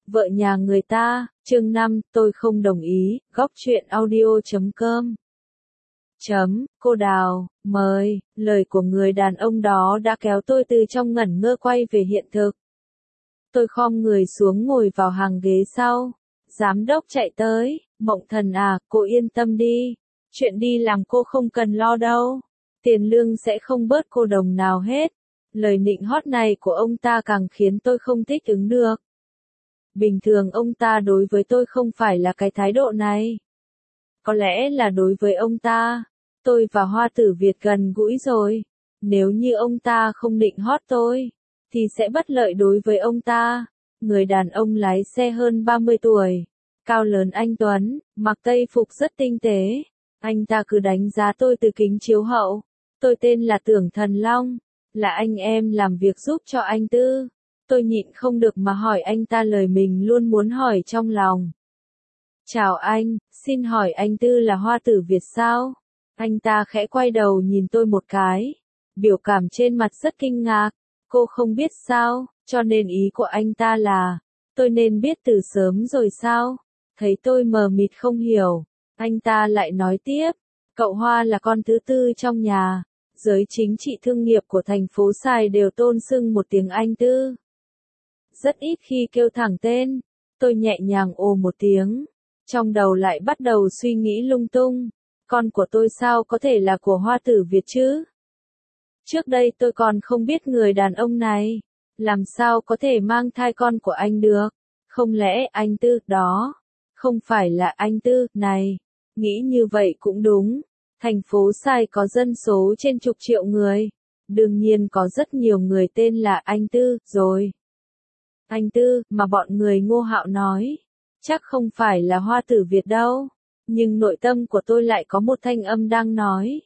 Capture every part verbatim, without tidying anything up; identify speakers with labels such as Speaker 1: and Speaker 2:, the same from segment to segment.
Speaker 1: Vợ nhà người ta, chương năm, tôi không đồng ý, góc truyện audio chấm com. Chấm, cô Đào, mời, lời của người đàn ông đó đã kéo tôi từ trong ngẩn ngơ quay về hiện thực. Tôi khom người xuống ngồi vào hàng ghế sau. Giám đốc chạy tới, Mộng Thần à, cô yên tâm đi. Chuyện đi làm cô không cần lo đâu. Tiền lương sẽ không bớt cô đồng nào hết. Lời nịnh hót này của ông ta càng khiến tôi không thích ứng được. Bình thường ông ta đối với tôi không phải là cái thái độ này. Có lẽ là đối với ông ta, tôi và Hoa Tử Việt gần gũi rồi. Nếu như ông ta không nịnh hót tôi, thì sẽ bất lợi đối với ông ta. Người đàn ông lái xe hơn ba mươi tuổi, cao lớn anh tuấn, mặc tây phục rất tinh tế. Anh ta cứ đánh giá tôi từ kính chiếu hậu. Tôi tên là Tưởng Thần Long, là anh em làm việc giúp cho anh Tư. Tôi nhịn không được mà hỏi anh ta lời mình luôn muốn hỏi trong lòng. Chào anh, xin hỏi anh Tư là Hoa Tử Việt sao? Anh ta khẽ quay đầu nhìn tôi một cái. Biểu cảm trên mặt rất kinh ngạc. Cô không biết sao, cho nên ý của anh ta là, tôi nên biết từ sớm rồi sao? Thấy tôi mờ mịt không hiểu, anh ta lại nói tiếp, cậu Hoa là con thứ tư trong nhà. Giới chính trị thương nghiệp của thành phố Sài đều tôn xưng một tiếng anh Tư. Rất ít khi kêu thẳng tên, tôi nhẹ nhàng ồ một tiếng, trong đầu lại bắt đầu suy nghĩ lung tung, con của tôi sao có thể là của Hoa Tử Việt chứ? Trước đây tôi còn không biết người đàn ông này, làm sao có thể mang thai con của anh được, không lẽ anh Tư đó, không phải là anh Tư này, nghĩ như vậy cũng đúng, thành phố Sài có dân số trên chục triệu người, đương nhiên có rất nhiều người tên là anh Tư, rồi. Anh Tư, mà bọn người Ngô Hạo nói, chắc không phải là Hoa Tử Việt đâu, nhưng nội tâm của tôi lại có một thanh âm đang nói.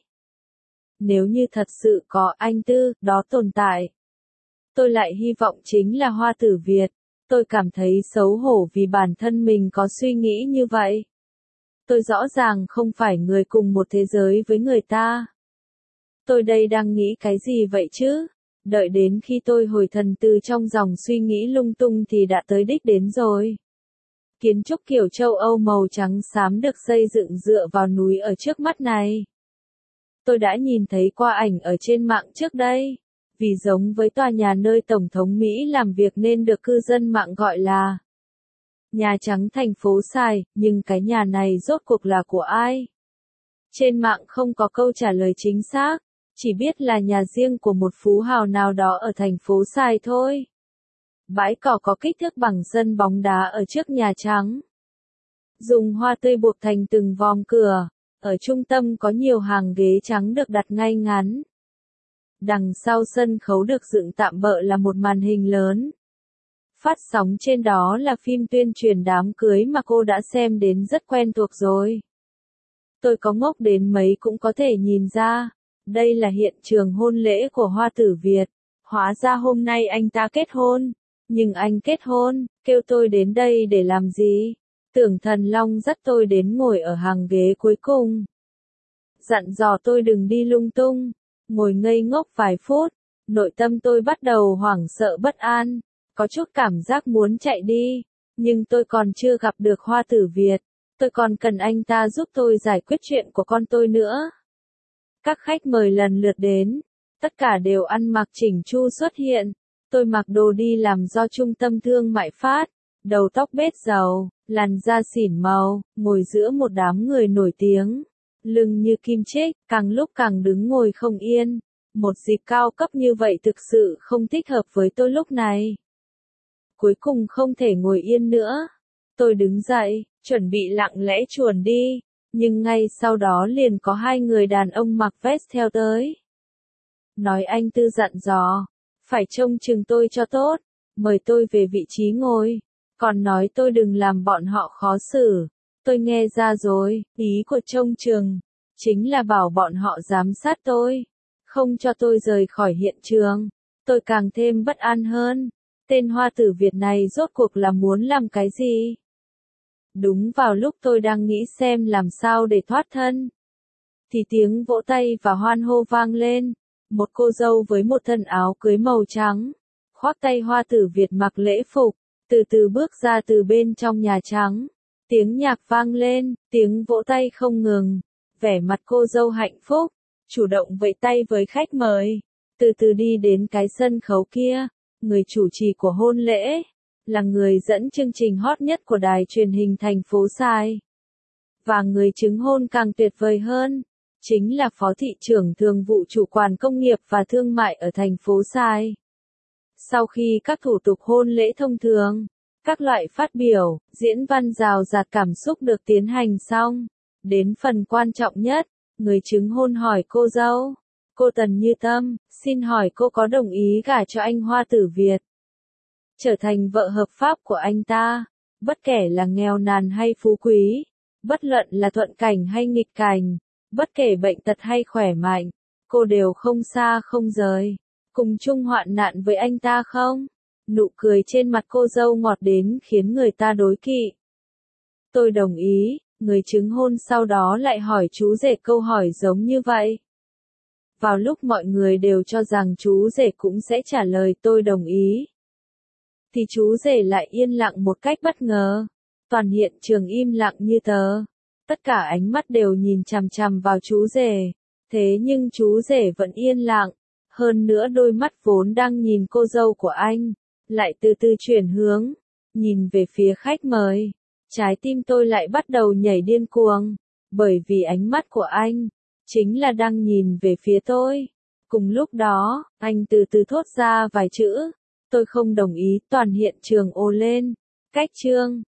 Speaker 1: Nếu như thật sự có anh Tư, đó tồn tại, tôi lại hy vọng chính là Hoa Tử Việt, tôi cảm thấy xấu hổ vì bản thân mình có suy nghĩ như vậy. Tôi rõ ràng không phải người cùng một thế giới với người ta. Tôi đây đang nghĩ cái gì vậy chứ? Đợi đến khi tôi hồi thần từ trong dòng suy nghĩ lung tung thì đã tới đích đến rồi. Kiến trúc kiểu châu Âu màu trắng xám được xây dựng dựa vào núi ở trước mắt này. Tôi đã nhìn thấy qua ảnh ở trên mạng trước đây. Vì giống với tòa nhà nơi Tổng thống Mỹ làm việc nên được cư dân mạng gọi là Nhà Trắng thành phố Sài, nhưng cái nhà này rốt cuộc là của ai? Trên mạng không có câu trả lời chính xác, chỉ biết là nhà riêng của một phú hào nào đó ở thành phố Sài thôi. Bãi cỏ có kích thước bằng sân bóng đá ở trước Nhà Trắng. Dùng hoa tươi buộc thành từng vòm cửa, ở trung tâm có nhiều hàng ghế trắng được đặt ngay ngắn. Đằng sau sân khấu được dựng tạm bợ là một màn hình lớn. Phát sóng trên đó là phim tuyên truyền đám cưới mà cô đã xem đến rất quen thuộc rồi. Tôi có ngốc đến mấy cũng có thể nhìn ra, đây là hiện trường hôn lễ của Hoa Tử Việt. Hóa ra hôm nay anh ta kết hôn. Nhưng anh kết hôn, kêu tôi đến đây để làm gì? Tưởng Thần Long dắt tôi đến ngồi ở hàng ghế cuối cùng. Dặn dò tôi đừng đi lung tung. Ngồi ngây ngốc vài phút, nội tâm tôi bắt đầu hoảng sợ bất an, có chút cảm giác muốn chạy đi, nhưng tôi còn chưa gặp được Hoa Tử Việt, tôi còn cần anh ta giúp tôi giải quyết chuyện của con tôi nữa. Các khách mời lần lượt đến, tất cả đều ăn mặc chỉnh chu xuất hiện, tôi mặc đồ đi làm do trung tâm thương mại phát, đầu tóc bết dầu, làn da xỉn màu, ngồi giữa một đám người nổi tiếng. Lưng như kim chích, càng lúc càng đứng ngồi không yên. Một dịp cao cấp như vậy thực sự không thích hợp với tôi lúc này. Cuối cùng không thể ngồi yên nữa. Tôi đứng dậy, chuẩn bị lặng lẽ chuồn đi. Nhưng ngay sau đó liền có hai người đàn ông mặc vest theo tới. Nói anh Tư dặn dò, phải trông chừng tôi cho tốt, mời tôi về vị trí ngồi. Còn nói tôi đừng làm bọn họ khó xử. Tôi nghe ra rồi, ý của trông chừng, chính là bảo bọn họ giám sát tôi, không cho tôi rời khỏi hiện trường. Tôi càng thêm bất an hơn, tên Hoa Tử Việt này rốt cuộc là muốn làm cái gì? Đúng vào lúc tôi đang nghĩ xem làm sao để thoát thân, thì tiếng vỗ tay và hoan hô vang lên, một cô dâu với một thân áo cưới màu trắng, khoác tay Hoa Tử Việt mặc lễ phục, từ từ bước ra từ bên trong Nhà Trắng. Tiếng nhạc vang lên, tiếng vỗ tay không ngừng. Vẻ mặt cô dâu hạnh phúc, chủ động vẫy tay với khách mời. Từ từ đi đến cái sân khấu kia. Người chủ trì của hôn lễ là người dẫn chương trình hot nhất của đài truyền hình thành phố Sai. Và người chứng hôn càng tuyệt vời hơn, chính là Phó thị trưởng thường vụ chủ quản công nghiệp và thương mại ở thành phố Sai. Sau khi các thủ tục hôn lễ thông thường, các loại phát biểu, diễn văn rào rạt cảm xúc được tiến hành xong, đến phần quan trọng nhất, người chứng hôn hỏi cô dâu, cô Tần Như Tâm, xin hỏi cô có đồng ý gả cho anh Hoa Tử Việt, trở thành vợ hợp pháp của anh ta, bất kể là nghèo nàn hay phú quý, bất luận là thuận cảnh hay nghịch cảnh, bất kể bệnh tật hay khỏe mạnh, cô đều không xa không rời, cùng chung hoạn nạn với anh ta không? Nụ cười trên mặt cô dâu ngọt đến khiến người ta đố kỵ. Tôi đồng ý, người chứng hôn sau đó lại hỏi chú rể câu hỏi giống như vậy. Vào lúc mọi người đều cho rằng chú rể cũng sẽ trả lời tôi đồng ý, thì chú rể lại yên lặng một cách bất ngờ. Toàn hiện trường im lặng như tờ. Tất cả ánh mắt đều nhìn chằm chằm vào chú rể. Thế nhưng chú rể vẫn yên lặng. Hơn nữa đôi mắt vốn đang nhìn cô dâu của anh, lại từ từ chuyển hướng, nhìn về phía khách mời. Trái tim tôi lại bắt đầu nhảy điên cuồng, bởi vì ánh mắt của anh, chính là đang nhìn về phía tôi. Cùng lúc đó, anh từ từ thốt ra vài chữ. Tôi không đồng ý, toàn hiện trường ồ lên. Cách chương